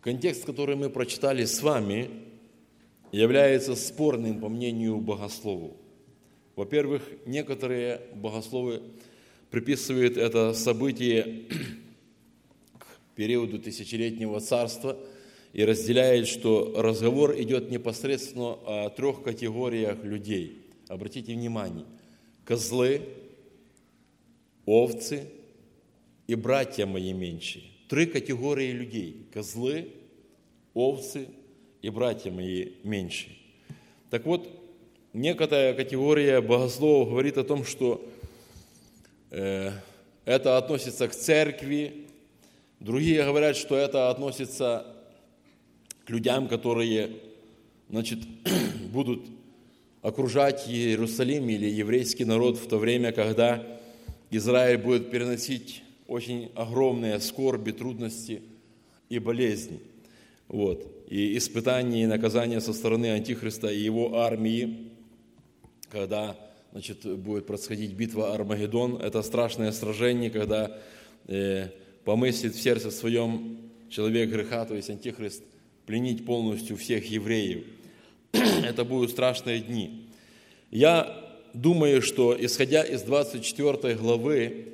контекст, который мы прочитали с вами, является спорным по мнению богословов. Во-первых, некоторые богословы приписывают это событие к периоду тысячелетнего царства и разделяют, что разговор идет непосредственно о 3 категориях людей. Обратите внимание: козлы, овцы и братья мои меньшие. 3 категории людей: козлы, овцы и братья мои меньшие. Так вот, некоторая категория богословов говорит о том, что это относится к церкви, другие говорят, что это относится к людям, которые, будут окружать Иерусалим или еврейский народ в то время, когда Израиль будет переносить очень огромные скорби, трудности и болезни. И испытания и наказания со стороны Антихриста и его армии, когда будет происходить битва Армагеддон. Это страшное сражение, когда помыслит в сердце своем человек греха, то есть Антихрист, пленить полностью всех евреев. Это будут страшные дни. Я думаю, что исходя из 24 главы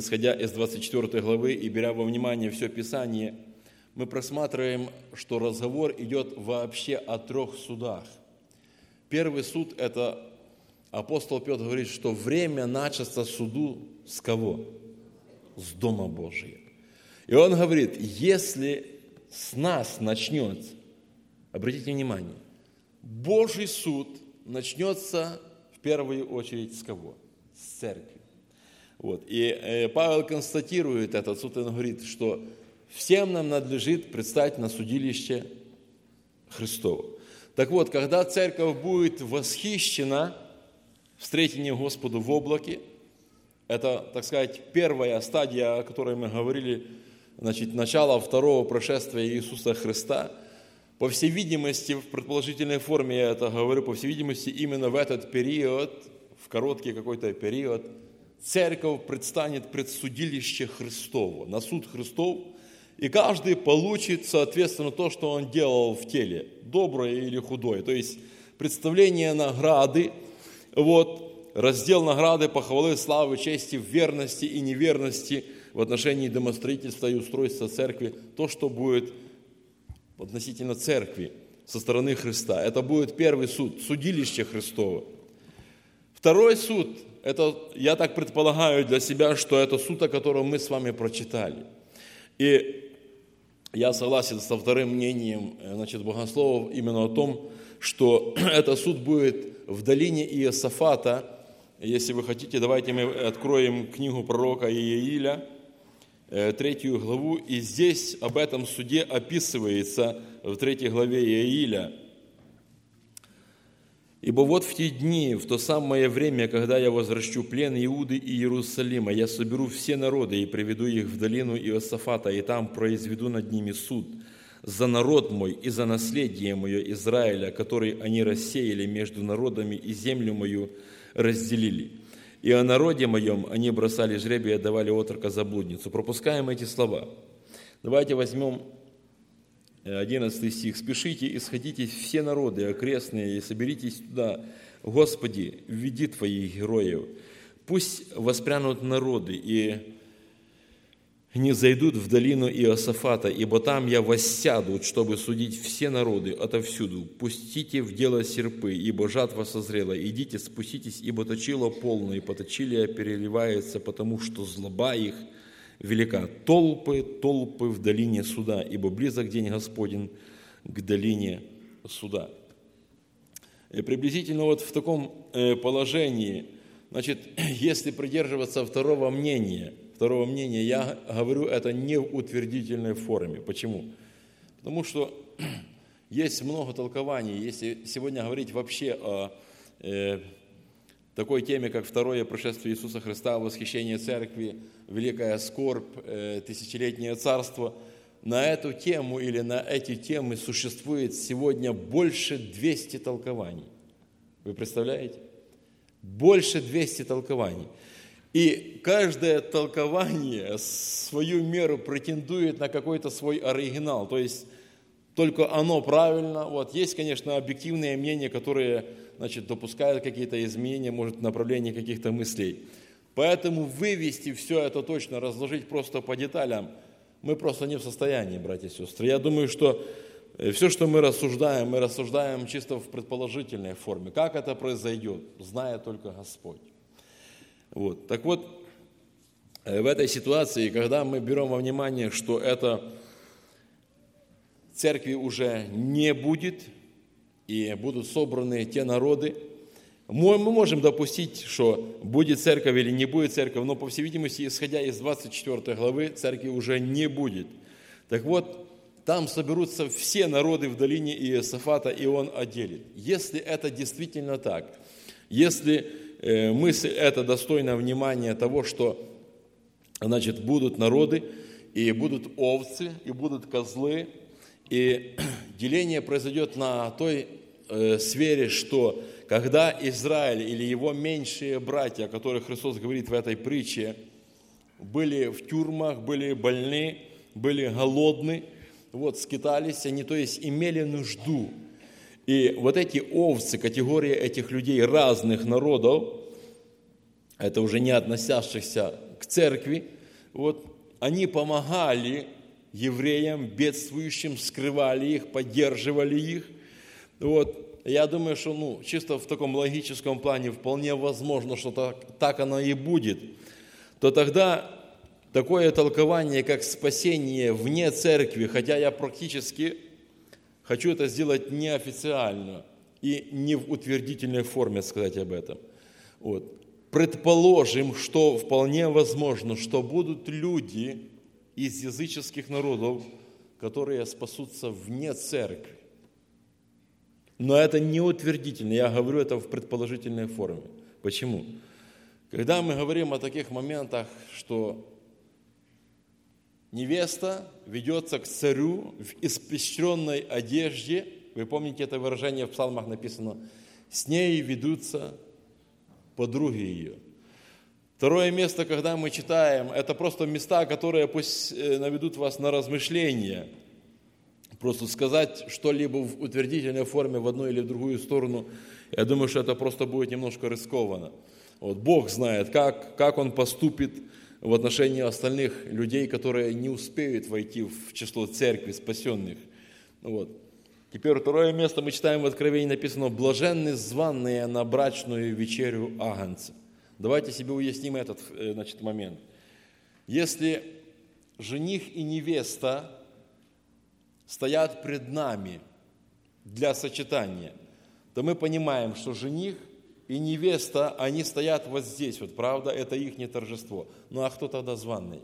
и беря во внимание все Писание, мы просматриваем, что разговор идет вообще о 3 судах. Первый суд – это апостол Петр говорит, что время начаться суду с кого? С Дома Божия. И он говорит, если с нас начнется, обратите внимание, Божий суд начнется в первую очередь с кого? С церкви. И Павел констатирует этот суд, он говорит, что всем нам надлежит предстать на судилище Христово. Так вот, когда церковь будет восхищена встретением Господу в облаке, это, так сказать, первая стадия, о которой мы говорили, начало второго пришествия Иисуса Христа. По всей видимости, в предположительной форме я это говорю, по всей видимости, именно в этот период, в короткий какой-то период, церковь предстанет пред судилище Христово, на суд Христов, и каждый получит, соответственно, то, что он делал в теле, доброе или худое. То есть представление награды, раздел награды, похвалы, славы, чести, верности и неверности в отношении домостроительства и устройства церкви, то, что будет относительно церкви со стороны Христа. Это будет первый суд, судилище Христово. Второй суд, это, я так предполагаю для себя, что это суд, о котором мы с вами прочитали. И я согласен со вторым мнением богословов именно о том, что этот суд будет в долине Иосафата. Если вы хотите, давайте мы откроем книгу пророка Иеиля, 3 главу, и здесь об этом суде описывается в 3 главе Иеиля. «Ибо вот в те дни, в то самое время, когда я возвращу плен Иуды и Иерусалима, я соберу все народы и приведу их в долину Иосафата, и там произведу над ними суд за народ мой и за наследие мое Израиля, который они рассеяли между народами и землю мою разделили. И о народе моем они бросали жребий и отдавали отрока за блудницу». Пропускаем эти слова. Давайте возьмем 11 стих. «Спешите, исходите все народы окрестные, и соберитесь туда. Господи, введи Твоих героев. Пусть воспрянут народы и не зайдут в долину Иосафата, ибо там я воссяду, чтобы судить все народы отовсюду. Пустите в дело серпы, ибо жатва созрела. Идите, спуститесь, ибо точило полно, и поточилие переливается, потому что злоба их велика. Толпы, толпы в долине суда, ибо близок день Господень к долине суда». И приблизительно в таком положении, если придерживаться второго мнения, я говорю это не в утвердительной форме. Почему? Потому что есть много толкований. Если сегодня говорить вообще о такой теме, как второе пришествие Иисуса Христа, восхищение церкви, великая скорбь, тысячелетнее царство, на эту тему или на эти темы существует сегодня больше 200 толкований. Вы представляете? Больше 200 толкований. И каждое толкование свою меру претендует на какой-то свой оригинал. То есть только оно правильно. Вот. Есть, конечно, объективные мнения, которые, значит, допускают какие-то изменения, может, в направлении каких-то мыслей. Поэтому вывести все это точно, разложить просто по деталям, мы просто не в состоянии, братья и сестры. Я думаю, что все, что мы рассуждаем чисто в предположительной форме. Как это произойдет, знает только Господь. Вот. Так вот, в этой ситуации, когда мы берем во внимание, что это церкви уже не будет, и будут собраны те народы, мы можем допустить, что будет церковь или не будет церковь, но, по всей видимости, исходя из 24 главы, церкви уже не будет. Так вот, там соберутся все народы в долине Иосафата, и он отделит. Если это действительно так, если мысль эта достойна внимания того, что, значит, будут народы, и будут овцы, и будут козлы, и деление произойдет на той сфере, что когда Израиль или его меньшие братья, о которых Христос говорит в этой притче, были в тюрьмах, были больны, были голодны, вот, скитались они, то есть имели нужду. И вот эти овцы, категория этих людей разных народов, это уже не относящихся к церкви, вот, они помогали евреям, бедствующим, скрывали их, поддерживали их. Вот. Я думаю, что чисто в таком логическом плане вполне возможно, что так оно и будет. То тогда такое толкование, как спасение вне церкви, хотя я практически хочу это сделать неофициально и не в утвердительной форме сказать об этом. Вот. Предположим, что вполне возможно, что будут люди из языческих народов, которые спасутся вне церкви. Но это не утвердительно, я говорю это в предположительной форме. Почему? Когда мы говорим о таких моментах, что невеста ведется к царю в испещренной одежде, вы помните это выражение в псалмах написано, с ней ведутся подруги ее. Второе место, когда мы читаем, это просто места, которые пусть наведут вас на размышления. Просто сказать что-либо в утвердительной форме в одну или в другую сторону, я думаю, что это просто будет немножко рискованно. Вот Бог знает, как Он поступит в отношении остальных людей, которые не успеют войти в число церкви спасенных. Вот. Теперь второе место мы читаем в Откровении, написано «Блаженны званные на брачную вечерю Агнца». Давайте себе уясним этот момент. Если жених и невеста стоят пред нами для сочетания, то мы понимаем, что жених и невеста, они стоят вот здесь, вот, правда, это их не торжество. Ну а кто тогда званые?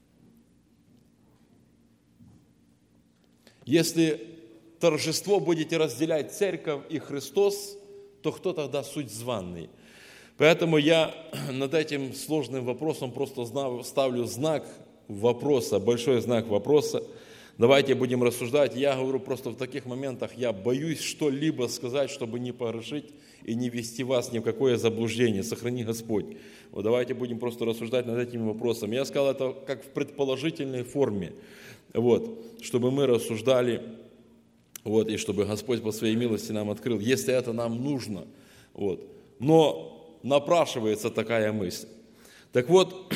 Если торжество будете разделять церковь и Христос, то кто тогда суть званый? Поэтому я над этим сложным вопросом просто ставлю знак вопроса, большой знак вопроса. Давайте будем рассуждать. Я говорю, просто в таких моментах я боюсь что-либо сказать, чтобы не погрешить и не ввести вас ни в какое заблуждение. Сохрани Господь. Вот давайте будем просто рассуждать над этими вопросами. Я сказал это как в предположительной форме, вот, чтобы мы рассуждали, вот, и чтобы Господь по своей милости нам открыл, если это нам нужно. Вот. Но напрашивается такая мысль. Так вот,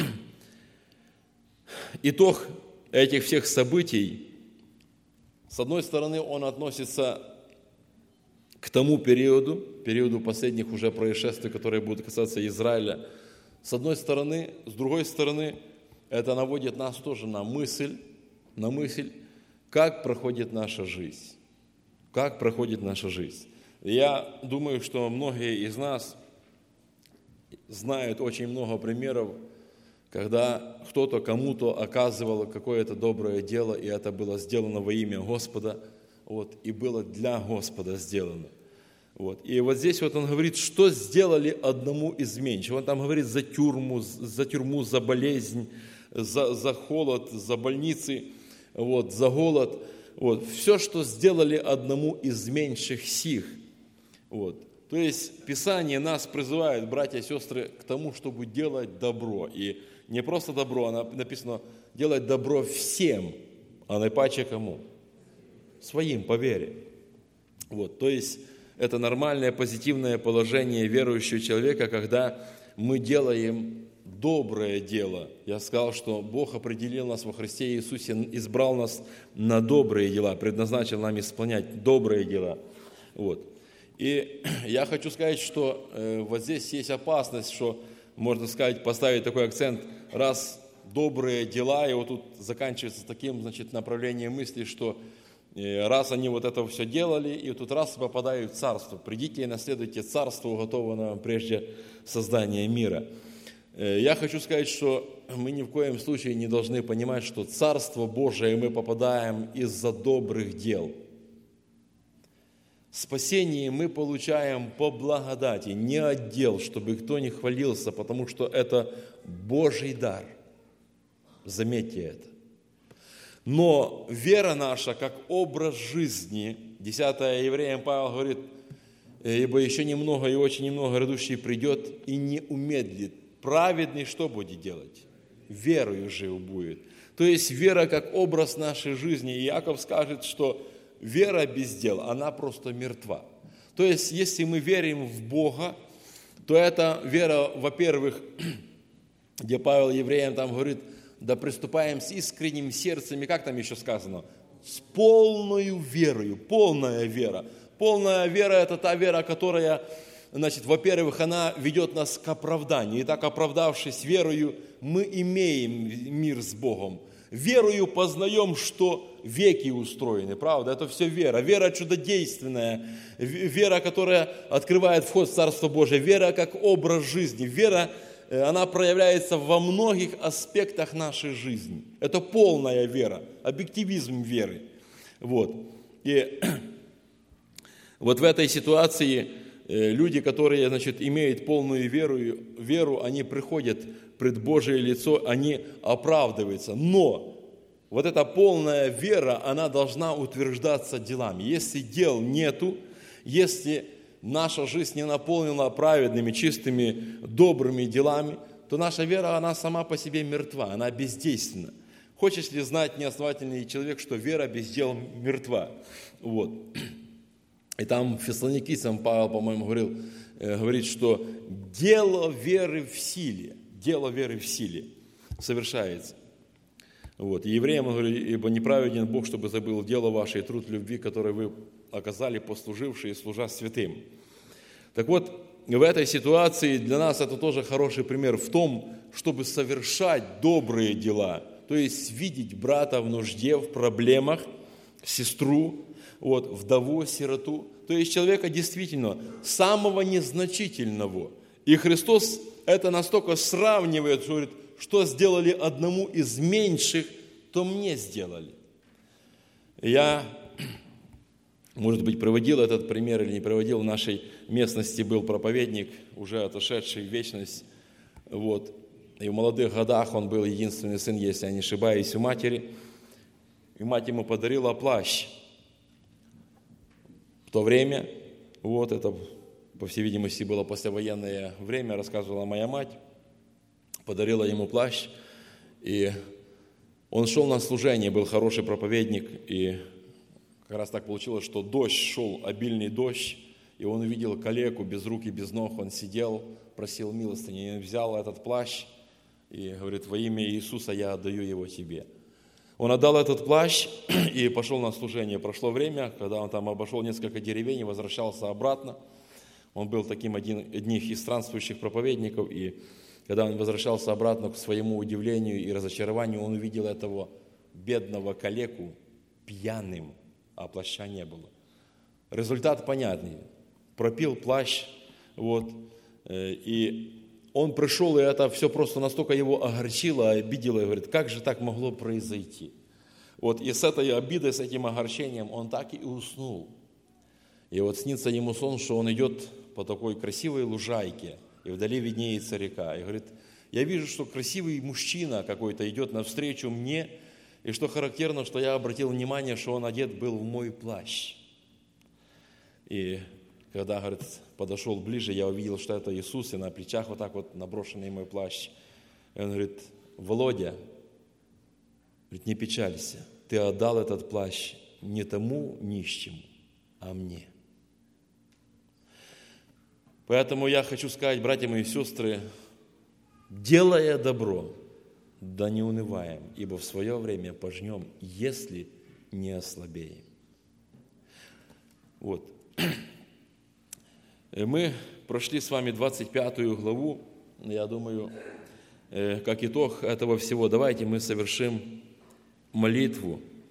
итог этих всех событий, с одной стороны, он относится к тому периоду последних уже происшествий, которые будут касаться Израиля. С одной стороны, с другой стороны, это наводит нас тоже на мысль, как проходит наша жизнь. Как проходит наша жизнь. Я думаю, что многие из нас знают очень много примеров, когда кто-то кому-то оказывал какое-то доброе дело, и это было сделано во имя Господа, вот, и было для Господа сделано. Вот. И вот здесь вот он говорит, что сделали одному изменщику. Он там говорит за тюрьму, за болезнь, за холод, за больницы, вот, за голод. Вот. Все, что сделали одному из меньших сих. Вот. То есть Писание нас призывает, братья и сестры, к тому, чтобы делать добро. И не просто добро, написано делать добро всем, а наипаче кому? своим по вере. Вот, то есть это нормальное позитивное положение верующего человека, когда мы делаем доброе дело. Я сказал, что Бог определил нас во Христе Иисусе, избрал нас на добрые дела, предназначил нам исполнять добрые дела. Вот. И я хочу сказать, что вот здесь есть опасность, что, можно сказать, поставить такой акцент, раз добрые дела, и вот тут заканчивается таким, значит, направлением мысли, что раз они вот это все делали, и тут раз попадают в царство. Придите и наследуйте царство, уготованное вам прежде создания мира. Я хочу сказать, что мы ни в коем случае не должны понимать, что царство Божие мы попадаем из-за добрых дел. Спасение мы получаем по благодати, не от дел, чтобы кто не хвалился, потому что это Божий дар. Заметьте это. Но вера наша, как образ жизни, 10 Евреям Павел говорит, ибо еще немного и очень немного грядущий придет и не умедлит. Праведный что будет делать? Верою жив будет. То есть вера как образ нашей жизни. И Иаков скажет, что вера без дел, она просто мертва. То есть если мы верим в Бога, то эта вера, во-первых, где Павел евреям там говорит, да приступаем с искренним сердцем, и как там еще сказано? С полною верою, полная вера. Полная вера – это та вера, которая, значит, во-первых, она ведет нас к оправданию. И так, оправдавшись верою, мы имеем мир с Богом. Верою познаем, что веки устроены, правда? Это все вера. Вера чудодейственная, вера, которая открывает вход в Царство Божие, вера как образ жизни, вера, она проявляется во многих аспектах нашей жизни. Это полная вера, объективизм веры. Вот. И вот в этой ситуации люди, которые, значит, имеют полную веру, они приходят пред Божие лицо, они оправдываются. Но вот эта полная вера, она должна утверждаться делами. Если дел нету, если наша жизнь не наполнена праведными, чистыми, добрыми делами, то наша вера, она сама по себе мертва, она бездейственна. Хочешь ли знать, неосновательный человек, что вера без дел мертва? Вот. И там Фессалоникийцам Павел, по-моему, говорит, что дело веры в силе совершается. Вот. И евреям он говорит, ибо неправеден Бог, чтобы забыл дело ваше и труд любви, который вы оказали, послужившие и служа святым. Так вот, в этой ситуации для нас это тоже хороший пример в том, чтобы совершать добрые дела, то есть видеть брата в нужде, в проблемах, сестру, вот, вдову, сироту, то есть человека действительно самого незначительного. И Христос это настолько сравнивает, что говорит, что сделали одному из меньших, то мне сделали. Я, может быть, проводил этот пример или не проводил, в нашей местности был проповедник, уже отошедший в вечность, вот, и в молодых годах он был единственный сын, если я не ошибаюсь, у матери, и мать ему подарила плащ. В то время, вот это, по всей видимости, было послевоенное время, рассказывала моя мать, подарила ему плащ, и он шел на служение, был хороший проповедник, и как раз так получилось, что дождь шел, обильный дождь, и он увидел калеку без рук и без ног, он сидел, просил милостыни, и взял этот плащ, и говорит, во имя Иисуса я отдаю его тебе. Он отдал этот плащ и пошел на служение. Прошло время, когда он там обошел несколько деревень и возвращался обратно. Он был таким одним из странствующих проповедников, и когда он возвращался обратно, к своему удивлению и разочарованию, он увидел этого бедного калеку пьяным, а плаща не было. Результат понятный. Пропил плащ, вот, и он пришел, и это все просто настолько его огорчило, обидело, и говорит, как же так могло произойти? Вот, и с этой обидой, с этим огорчением он так и уснул. И вот снится ему сон, что он идет по такой красивой лужайке, и вдали виднеется река. И говорит, я вижу, что красивый мужчина какой-то идет навстречу мне, и что характерно, что я обратил внимание, что он одет был в мой плащ. И когда, говорит, подошел ближе, я увидел, что это Иисус, и на плечах вот так вот наброшенный мой плащ. И он говорит, Володя, говорит, не печалься, ты отдал этот плащ не тому нищему, а мне. Поэтому я хочу сказать, братья мои и сестры, делая добро, да не унываем, ибо в свое время пожнем, если не ослабеем. Вот. Мы прошли с вами 25 главу, я думаю, как итог этого всего, давайте мы совершим молитву